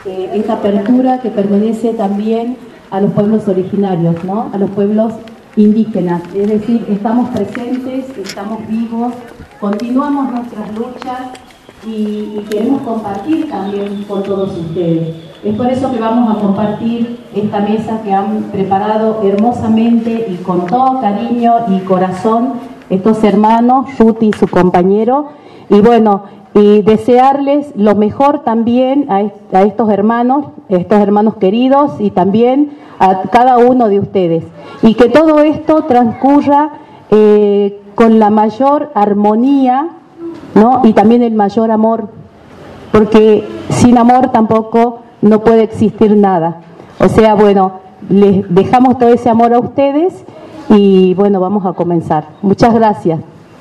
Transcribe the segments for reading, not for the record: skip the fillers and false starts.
esta apertura que pertenece también a los pueblos originarios, ¿no? A los pueblos indígenas. Es decir, estamos presentes, estamos vivos, continuamos nuestras luchas y queremos compartir también con todos ustedes. Es por eso que vamos a compartir esta mesa que han preparado hermosamente y con todo cariño y corazón estos hermanos, Ruti y su compañero. Y bueno, y desearles lo mejor también a estos hermanos queridos y también a cada uno de ustedes. Y que todo esto transcurra con la mayor armonía, ¿no? Y también el mayor amor, porque sin amor tampoco no puede existir nada. O sea, bueno, les dejamos todo ese amor a ustedes y bueno, vamos a comenzar. Muchas gracias.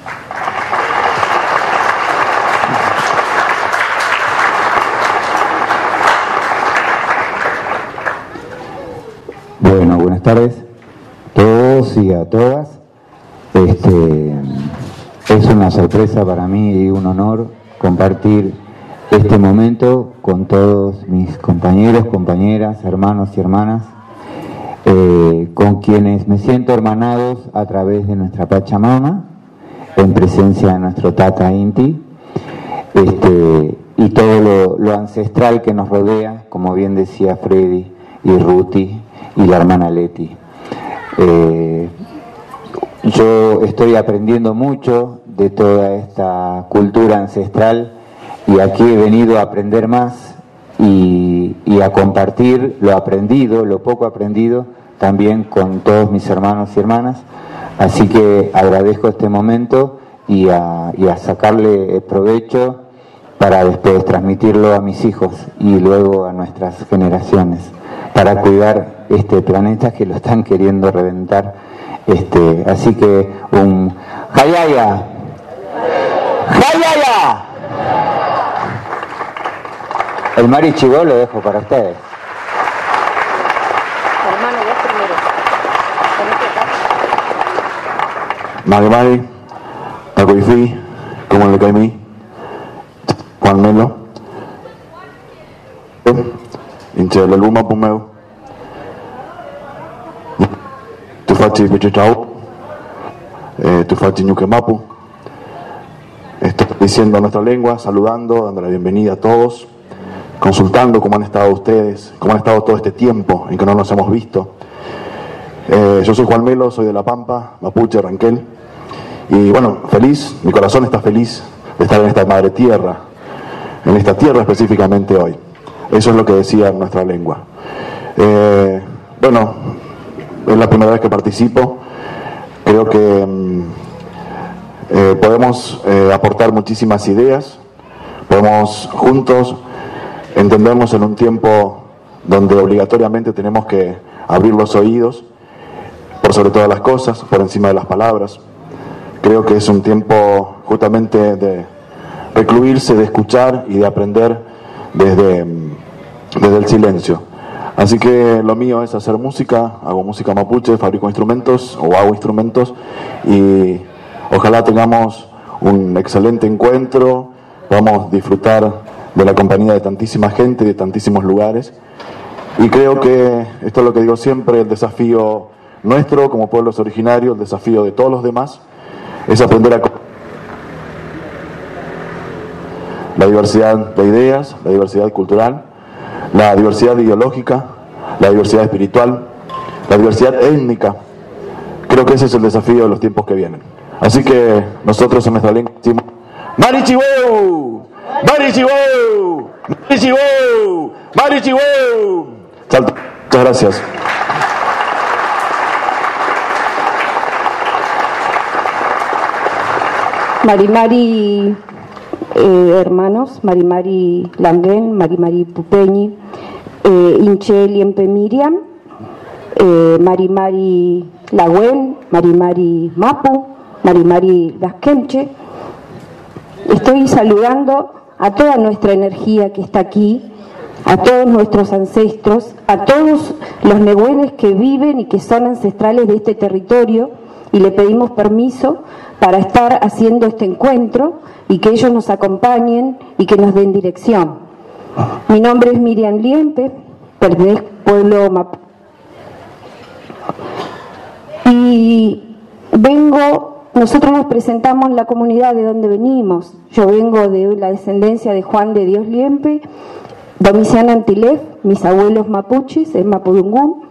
Bueno, buenas tardes a todos y a todas. Es una sorpresa para mí y un honor compartir este momento con todos mis compañeros, compañeras, hermanos y hermanas, con quienes me siento hermanados a través de nuestra Pachamama, en presencia de nuestro Tata Inti, y todo lo ancestral que nos rodea, como bien decía Freddy y Ruti y la hermana Leti. Yo estoy aprendiendo mucho de toda esta cultura ancestral y aquí he venido a aprender más y a compartir lo aprendido, lo poco aprendido, también con todos mis hermanos y hermanas. Así que agradezco este momento y a sacarle provecho para después transmitirlo a mis hijos y luego a nuestras generaciones, para cuidar este planeta que lo están queriendo reventar. Así que un Hayaya, Hayaya. El marichibó lo dejo para ustedes. Hermano, vos primero. Mari Mari, Tacoifi, como le cae a mí, Juan Melo, Inche la Luma Pumeo, Tufachi Pichichau, Tufachi Ñuquemapu. Estoy diciendo nuestra lengua, saludando, dando la bienvenida a todos, consultando cómo han estado ustedes, cómo han estado todo este tiempo en que no nos hemos visto. Yo soy Juan Melo, soy de La Pampa, Mapuche, Ranquel, y bueno, feliz, mi corazón está feliz de estar en esta madre tierra, en esta tierra específicamente hoy. Eso es lo que decía nuestra lengua. Bueno, es la primera vez que participo. Creo que podemos aportar muchísimas ideas, podemos juntos entendernos en un tiempo donde obligatoriamente tenemos que abrir los oídos por sobre todas las cosas, por encima de las palabras. Creo que es un tiempo justamente de recluirse, de escuchar y de aprender desde el silencio. Así que lo mío es hacer música, hago música mapuche, fabrico instrumentos o hago instrumentos y ojalá tengamos un excelente encuentro, podamos disfrutar de la compañía de tantísima gente, de tantísimos lugares. Y creo que esto es lo que digo siempre, el desafío nuestro como pueblos originarios, el desafío de todos los demás, es aprender a la diversidad de ideas, la diversidad cultural, la diversidad ideológica, la diversidad espiritual, la diversidad étnica. Creo que ese es el desafío de los tiempos que vienen. Así que nosotros en nuestra lengua decimos Marichibou, Marichibou, Marichibou, Marichibou. Muchas gracias. Marimari, hermanos, Marimari Langen, Marimari Pupeñi, Incheli Empe Miriam, Marimari Lagüen, Marimari Mapu, Marimari Lasquenche. Estoy saludando a toda nuestra energía que está aquí, a todos nuestros ancestros, a todos los nehuenes que viven y que son ancestrales de este territorio, y le pedimos permiso para estar haciendo este encuentro y que ellos nos acompañen y que nos den dirección. Mi nombre es Miriam Liempe, pertenezco al pueblo Mapu. Y nosotros nos presentamos en la comunidad de donde venimos. Yo vengo de la descendencia de Juan de Dios Liempe, Domiciana Antilef, mis abuelos mapuches, en Mapudungún,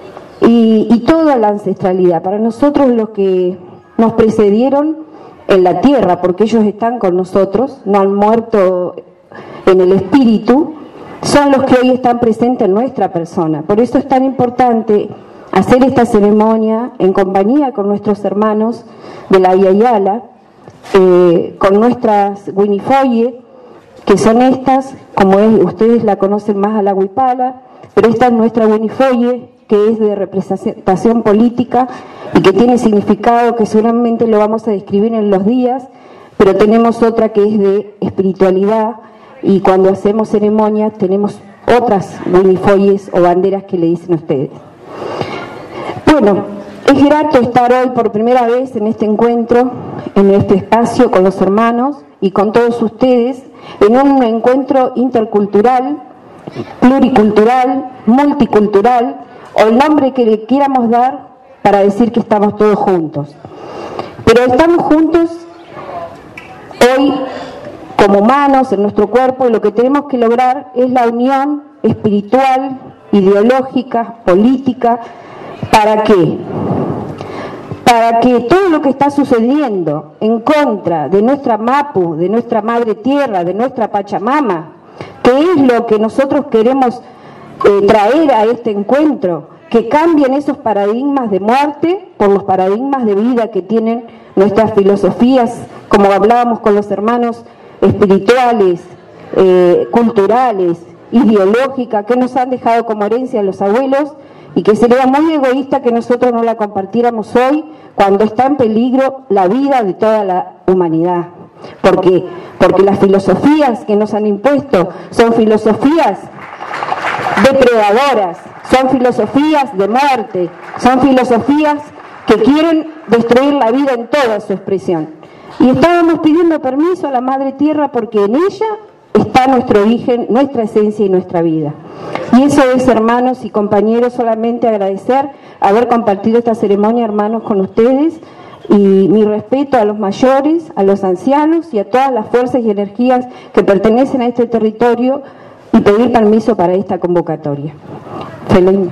y toda la ancestralidad. Para nosotros los que nos precedieron en la tierra, porque ellos están con nosotros, no han muerto en el espíritu, son los que hoy están presentes en nuestra persona. Por eso es tan importante hacer esta ceremonia en compañía con nuestros hermanos de la Yayala, con nuestras Winifoye, que son estas, como ustedes la conocen más a la Huipala, pero esta es nuestra Winifoye, que es de representación política y que tiene significado que seguramente lo vamos a describir en los días, pero tenemos otra que es de espiritualidad, y cuando hacemos ceremonias tenemos otras Winifoyes o banderas que le dicen a ustedes. Bueno, es grato estar hoy por primera vez en este encuentro, en este espacio con los hermanos y con todos ustedes, en un encuentro intercultural, pluricultural, multicultural, o el nombre que le quieramos dar para decir que estamos todos juntos. Pero estamos juntos hoy como humanos en nuestro cuerpo, y lo que tenemos que lograr es la unión espiritual, ideológica, política. ¿Para qué? Para que todo lo que está sucediendo en contra de nuestra Mapu, de nuestra madre tierra, de nuestra Pachamama, que es lo que nosotros queremos traer a este encuentro, que cambien esos paradigmas de muerte por los paradigmas de vida que tienen nuestras filosofías, como hablábamos con los hermanos, espirituales, culturales, ideológicas, que nos han dejado como herencia los abuelos, y que sería muy egoísta que nosotros no la compartiéramos hoy cuando está en peligro la vida de toda la humanidad. Porque las filosofías que nos han impuesto son filosofías depredadoras, son filosofías de muerte, son filosofías que quieren destruir la vida en toda su expresión. Y estábamos pidiendo permiso a la Madre Tierra porque en ella está nuestro origen, nuestra esencia y nuestra vida. Y eso es, hermanos y compañeros, solamente agradecer haber compartido esta ceremonia, hermanos, con ustedes, y mi respeto a los mayores, a los ancianos y a todas las fuerzas y energías que pertenecen a este territorio, y pedir permiso para esta convocatoria. Feliz.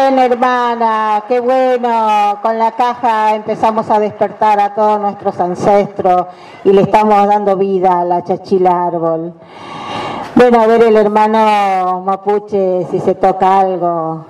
bien, hermana, qué bueno. Con la caja empezamos a despertar a todos nuestros ancestros y le estamos dando vida a la chachila árbol. Bueno, a ver el hermano mapuche si se toca algo.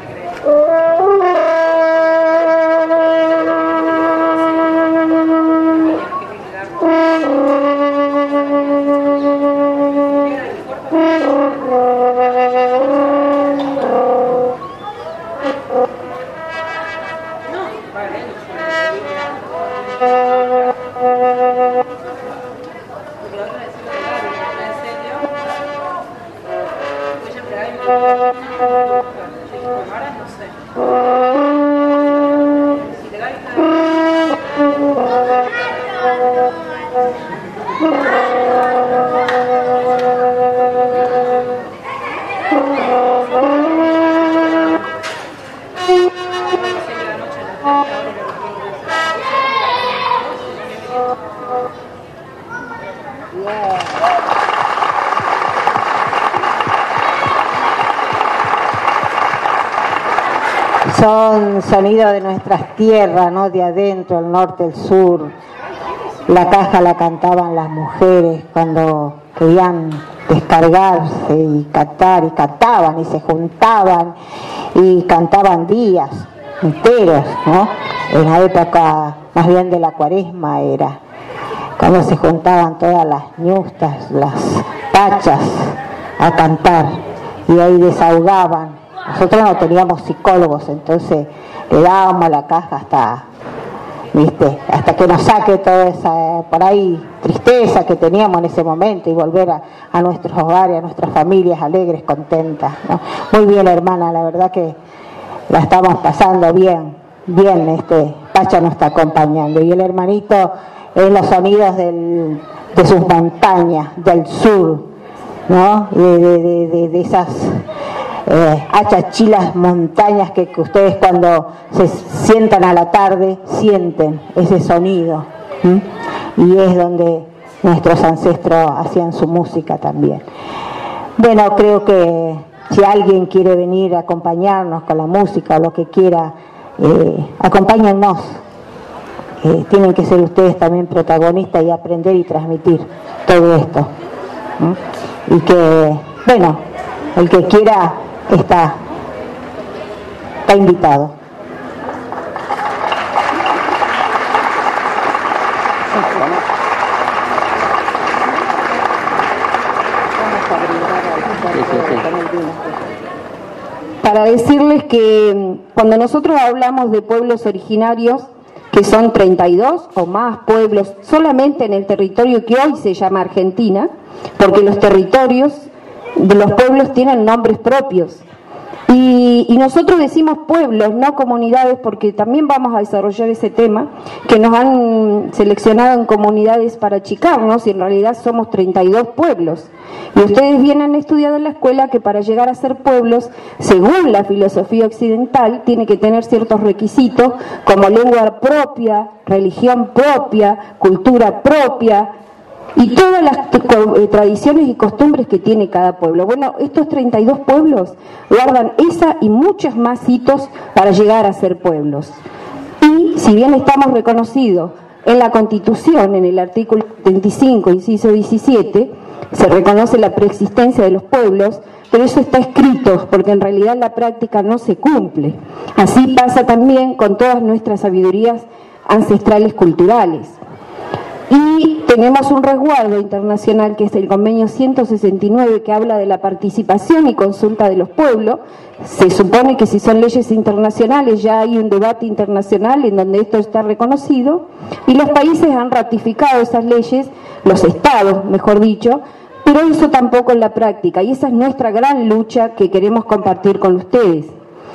Son sonidos de nuestras tierras, ¿no? De adentro, el norte, el sur. La caja la cantaban las mujeres cuando querían descargarse y cantar, y cantaban y se juntaban y cantaban días enteros, ¿no? En la época más bien de la Cuaresma era cuando se juntaban todas las ñustas, las pachas a cantar y ahí desahogaban. Nosotros no teníamos psicólogos, entonces le dábamos a la caja hasta, ¿viste? Hasta que nos saque toda esa, por ahí, tristeza que teníamos en ese momento y volver a nuestros hogares, a nuestras familias alegres, contentas, ¿no? Muy bien, hermana, la verdad que la estamos pasando bien, Pacha nos está acompañando. Y el hermanito en los sonidos de sus montañas, del sur, ¿no? De esas achachilas montañas que ustedes cuando se sientan a la tarde sienten ese sonido, ¿sí? Y es donde nuestros ancestros hacían su música también. Bueno, creo que si alguien quiere venir a acompañarnos con la música o lo que quiera, acompáñennos. Tienen que ser ustedes también protagonistas y aprender y transmitir todo esto, ¿sí? Y que, bueno, el que quiera está invitado. Para decirles que cuando nosotros hablamos de pueblos originarios, que son 32 o más pueblos solamente en el territorio que hoy se llama Argentina, porque los territorios de los pueblos tienen nombres propios. Y nosotros decimos pueblos, no comunidades, porque también vamos a desarrollar ese tema, que nos han seleccionado en comunidades para achicarnos y en realidad somos 32 pueblos. Y ustedes vienen estudiando en la escuela que para llegar a ser pueblos, según la filosofía occidental, tiene que tener ciertos requisitos como lengua propia, religión propia, cultura propia, y todas las tradiciones y costumbres que tiene cada pueblo. Bueno, estos 32 pueblos guardan esa y muchos más hitos para llegar a ser pueblos. Y si bien estamos reconocidos en la Constitución, en el artículo 75, inciso 17, se reconoce la preexistencia de los pueblos, pero eso está escrito, porque en realidad en la práctica no se cumple. Así pasa también con todas nuestras sabidurías ancestrales culturales. Y tenemos un resguardo internacional que es el convenio 169 que habla de la participación y consulta de los pueblos. Se supone que si son leyes internacionales ya hay un debate internacional en donde esto está reconocido y los países han ratificado esas leyes, los estados mejor dicho, pero eso tampoco en la práctica y esa es nuestra gran lucha que queremos compartir con ustedes.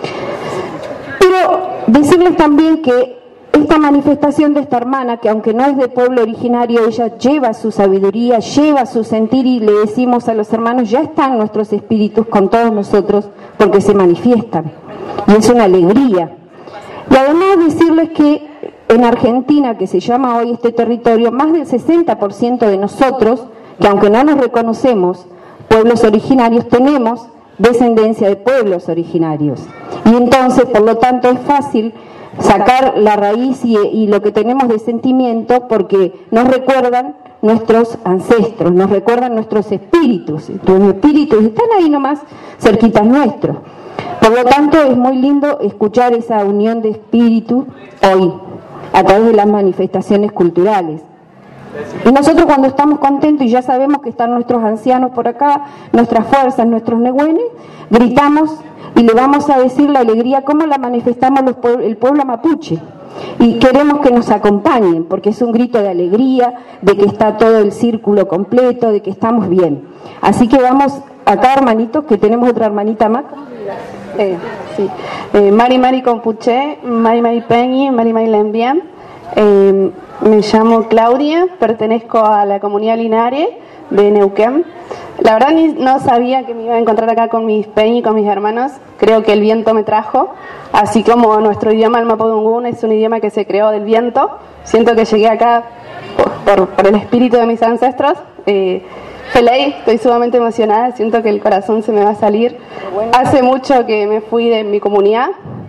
Pero decirles también que esta manifestación de esta hermana, que aunque no es de pueblo originario, ella lleva su sabiduría, lleva su sentir y le decimos a los hermanos, ya están nuestros espíritus con todos nosotros porque se manifiestan. Y es una alegría. Y además decirles que en Argentina, que se llama hoy este territorio, más del 60% de nosotros, que aunque no nos reconocemos pueblos originarios, tenemos descendencia de pueblos originarios. Y entonces, por lo tanto, es fácil sacar la raíz y lo que tenemos de sentimiento, porque nos recuerdan nuestros ancestros, nos recuerdan nuestros espíritus. Los espíritus están ahí nomás, cerquitas nuestros. Por lo tanto, es muy lindo escuchar esa unión de espíritu hoy, a través de las manifestaciones culturales. Y nosotros, cuando estamos contentos y ya sabemos que están nuestros ancianos por acá, nuestras fuerzas, nuestros nehuenes, gritamos y le vamos a decir la alegría, cómo la manifestamos el pueblo mapuche. Y queremos que nos acompañen, porque es un grito de alegría, de que está todo el círculo completo, de que estamos bien. Así que vamos acá, hermanitos, que tenemos otra hermanita más. Sí. Mari Mari Compuché, Mari Mari Peñi, Mari Mari Lembien. Me llamo Claudia, pertenezco a la comunidad Linares de Neuquén. La verdad no sabía que me iba a encontrar acá con mis Peñi, con mis hermanos. Creo que el viento me trajo, así como nuestro idioma, el mapudungún, es un idioma que se creó del viento. Siento que llegué acá por el espíritu de mis ancestros. Feliz, estoy sumamente emocionada, siento que el corazón se me va a salir. Hace mucho que me fui de mi comunidad.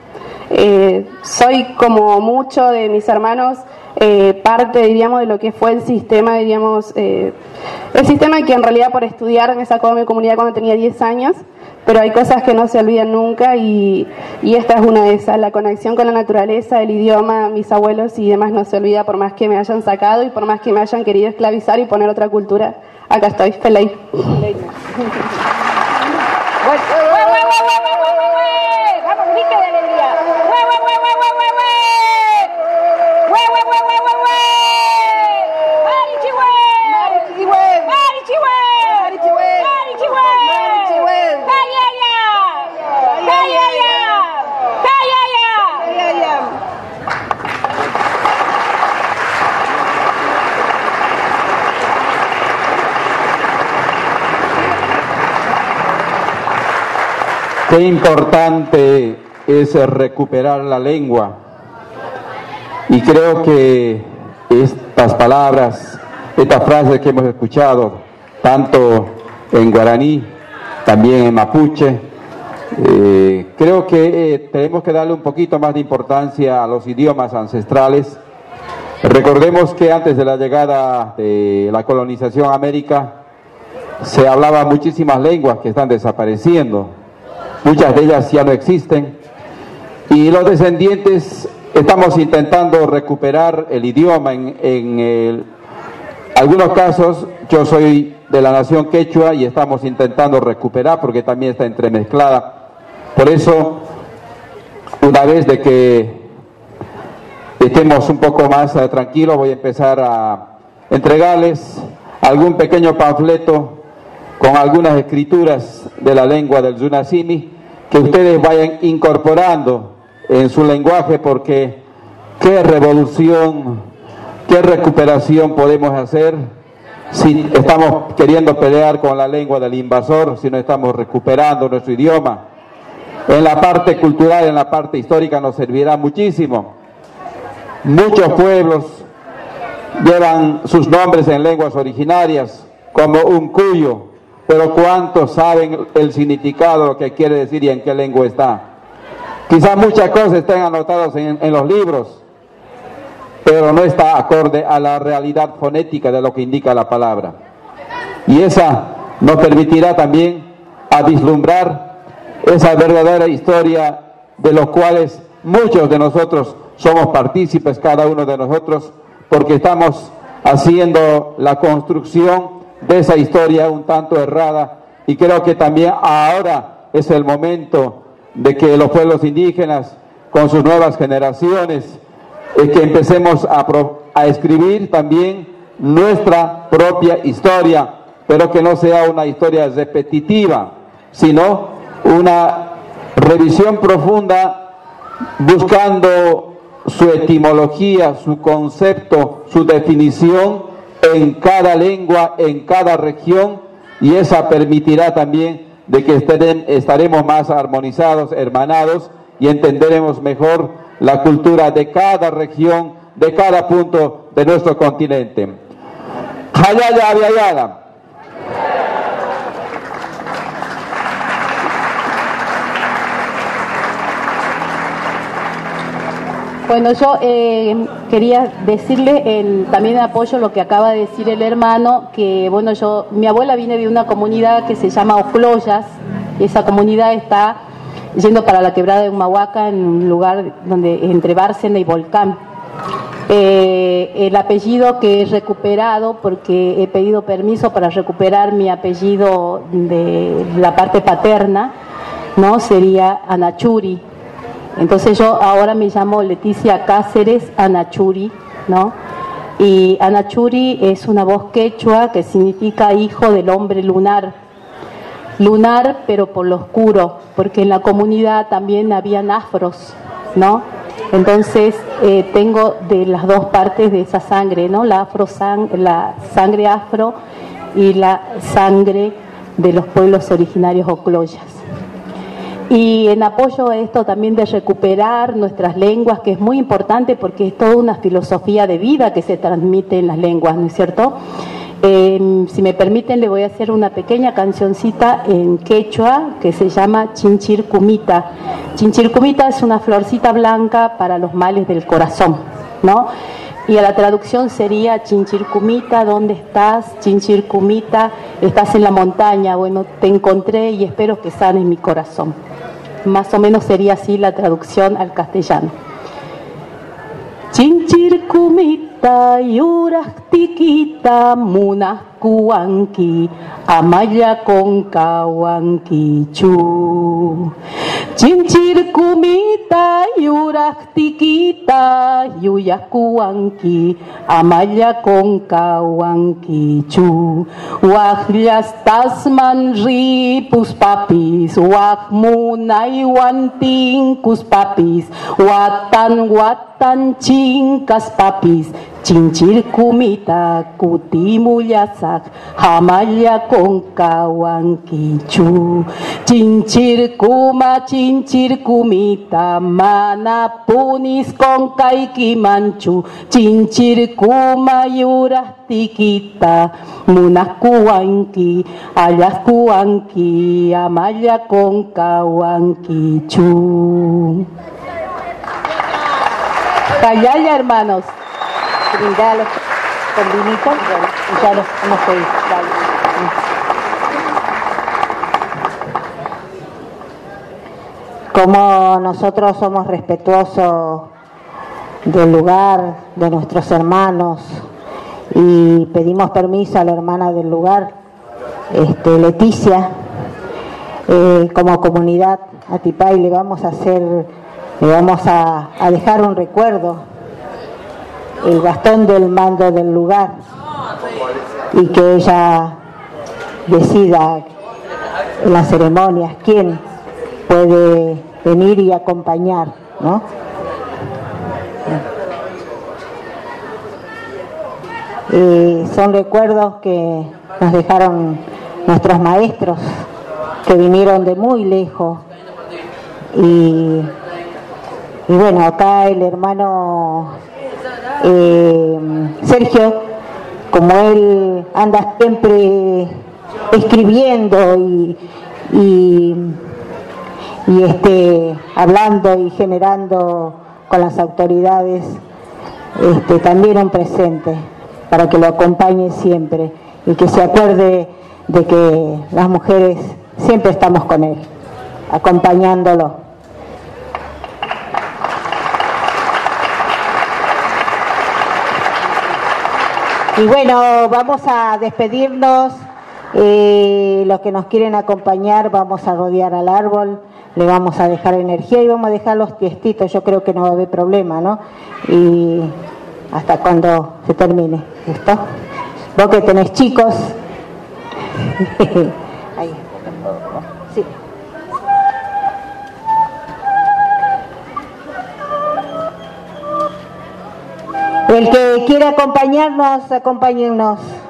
Soy, como muchos de mis hermanos, parte, diríamos, de lo que fue el sistema, diríamos, el sistema que en realidad por estudiar me sacó de mi comunidad cuando tenía 10 años, pero hay cosas que no se olvidan nunca y esta es una de esas. La conexión con la naturaleza, el idioma, mis abuelos y demás no se olvida, por más que me hayan sacado y por más que me hayan querido esclavizar y poner otra cultura. Acá estoy, feliz. Vamos, grite de alegría. Qué importante es recuperar la lengua, y creo que estas palabras, estas frases que hemos escuchado, tanto en guaraní, también en mapuche, creo que tenemos que darle un poquito más de importancia a los idiomas ancestrales. Recordemos que antes de la llegada de la colonización a América, se hablaba muchísimas lenguas que están desapareciendo. Muchas de ellas ya no existen, y los descendientes estamos intentando recuperar el idioma. En algunos casos, yo soy de la nación quechua y estamos intentando recuperar porque también está entremezclada. Por eso, una vez de que estemos un poco más tranquilos, voy a empezar a entregarles algún pequeño panfleto con algunas escrituras de la lengua del Yunasimi, que ustedes vayan incorporando en su lenguaje, porque qué revolución, qué recuperación podemos hacer si estamos queriendo pelear con la lengua del invasor, si no estamos recuperando nuestro idioma. En la parte cultural, en la parte histórica nos servirá muchísimo. Muchos pueblos llevan sus nombres en lenguas originarias, como un cuyo, pero ¿cuántos saben el significado, lo que quiere decir y en qué lengua está? Quizás muchas cosas estén anotadas en los libros, pero no está acorde a la realidad fonética de lo que indica la palabra. Y esa nos permitirá también a vislumbrar esa verdadera historia de los cuales muchos de nosotros somos partícipes, cada uno de nosotros, porque estamos haciendo la construcción de esa historia un tanto errada, y creo que también ahora es el momento de que los pueblos indígenas, con sus nuevas generaciones, que empecemos a escribir también nuestra propia historia, pero que no sea una historia repetitiva, sino una revisión profunda, buscando su etimología, su concepto, su definición en cada lengua, en cada región, y esa permitirá también de que estaremos más armonizados, hermanados, y entenderemos mejor la cultura de cada región, de cada punto de nuestro continente. Hayaya Aviayada. Bueno, yo quería decirle también apoyo lo que acaba de decir el hermano, que bueno, mi abuela viene de una comunidad que se llama Ocloyas, y esa comunidad está yendo para la quebrada de Humahuaca, en un lugar donde entre Bárcena y Volcán. El apellido que he recuperado, porque he pedido permiso para recuperar mi apellido de la parte paterna, ¿no? Sería Anachuri. Entonces yo ahora me llamo Leticia Cáceres Anachuri, ¿no? Y Anachuri es una voz quechua que significa hijo del hombre lunar. Lunar, pero por lo oscuro, porque en la comunidad también habían afros, ¿no? Entonces tengo de las dos partes de esa sangre, ¿no? La sangre afro y la sangre de los pueblos originarios ocloyas. Y en apoyo a esto también de recuperar nuestras lenguas, que es muy importante porque es toda una filosofía de vida que se transmite en las lenguas, ¿no es cierto? Si me permiten, le voy a hacer una pequeña cancioncita en quechua que se llama Chinchircumita. Chinchircumita es una florcita blanca para los males del corazón, ¿no? Y a la traducción sería: Chinchircumita, ¿dónde estás? Chinchircumita, estás en la montaña, bueno, te encontré y espero que sanes mi corazón. Más o menos sería así la traducción al castellano. Chinchircumita, yurastikita, munaskuanki, amaya konkawankichu. Chinchircumita, yurastikita, yuyaskuanki, amaya konkawankichu. Wajlas tasman ripus papis, wajmunay wantinkus papis, watan chinkas papis, Chinchircumita, kutimullasak, hamaya konkawankichu. Chinchircumita, mana punis konkaykimanchu. Chinchircuma yurastikita, munaskuwanki, allaskuwanki, amaya konkawankichu. Callaya, hermanos. Brindalos con vinito, bueno, ya los hemos pedido. Como nosotros somos respetuosos del lugar, de nuestros hermanos, y pedimos permiso a la hermana del lugar, Leticia, como comunidad Atipay le vamos a dejar un recuerdo, el bastón del mando del lugar, y que ella decida en las ceremonias quién puede venir y acompañar, ¿no? Son recuerdos que nos dejaron nuestros maestros, que vinieron de muy lejos, y bueno, acá el hermano Sergio, como él anda siempre escribiendo y hablando y generando con las autoridades, también un presente para que lo acompañe siempre y que se acuerde de que las mujeres siempre estamos con él, acompañándolo. Y bueno, vamos a despedirnos. Los que nos quieren acompañar, vamos a rodear al árbol, le vamos a dejar energía y vamos a dejar los tiestitos. Yo creo que no va a haber problema, ¿no? Y hasta cuando se termine. ¿Listo? Vos que tenés chicos. Ahí. Sí. El que quiera acompañarnos, acompáñennos.